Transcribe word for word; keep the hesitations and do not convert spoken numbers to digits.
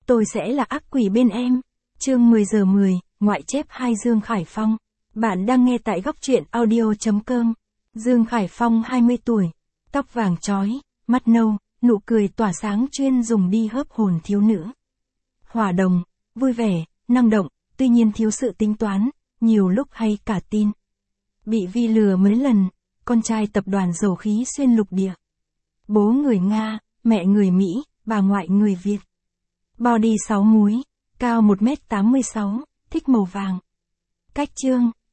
tôi sẽ là ác quỷ bên em. Chương mười giờ mười, ngoại chép hai Dương Khải Phong. Bạn đang nghe tại góc truyện audio chấm com. Dương Khải Phong hai mươi tuổi, tóc vàng chói, mắt nâu, nụ cười tỏa sáng chuyên dùng đi hớp hồn thiếu nữ. Hòa đồng, vui vẻ, năng động, tuy nhiên thiếu sự tính toán, nhiều lúc hay cả tin. Bị Vi lừa mấy lần, con trai tập đoàn dầu khí xuyên lục địa. Bố người Nga, mẹ người Mỹ, bà ngoại người Việt. Body sáu múi, cao một mét tám mươi sáu, thích màu vàng. Cách chương,